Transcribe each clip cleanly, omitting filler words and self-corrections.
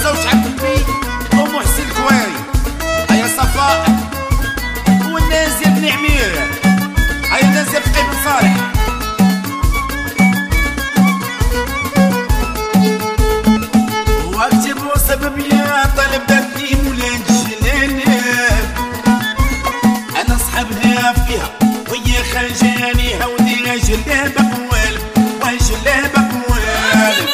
زوج عمي ومحسن الكواري، هيا صفاء والناس يا بن عمير، هيا الناس يا بقي بن صالح. واكتبوا سبب يا طلب داتني مولاد الجلالة، انا صحابها فيها وهي خرجاني هودي جلابة قوالب وجلابة قوالب.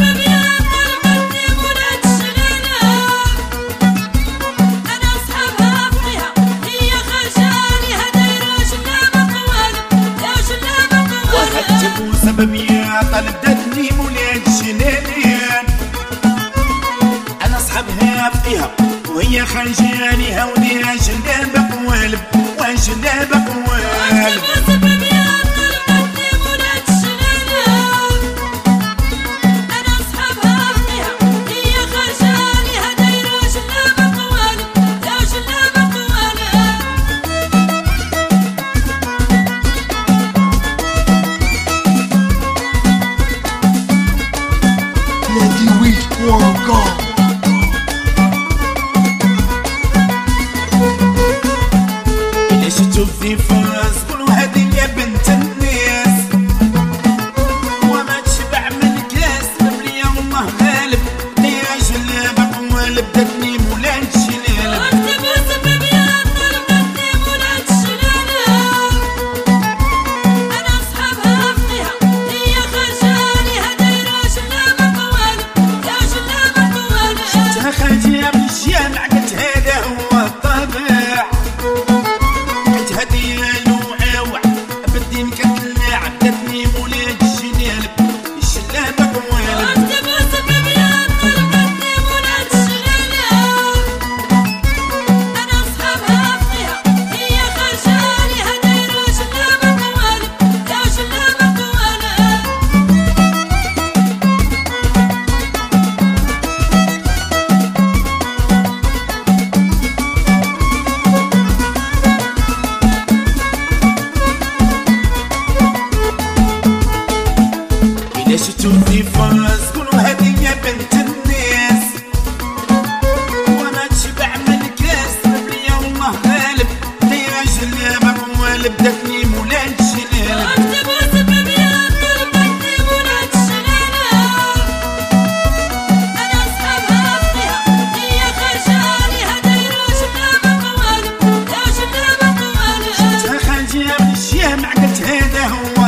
سبب يا طلب داتني مولاد الجلالة، انا صحابها فيها وهي خرجاني هودي جلابة قوالب وجلابة قوالب. إلا شفتو في فاس قولوا هادي يا بنت الناس، وما تشبع من كاس مبلية والله غالب، يا جلابة قوالب داتني مولاد الجلالة. خرجي من الجامع قلت هذا هو الطبع، قلت هادي نوعوع بالدين كتلاعب داتني مولاد الجلالب الجلابة قوالب. إلا شفتو في فاس قولوا هادي يا بنت الناس، وما تشبع من كاس مبلية والله غالب، يا جلابة قوالب داتني مولاد الجلالة. شفتها خارجة من الجامع قلت هذا هو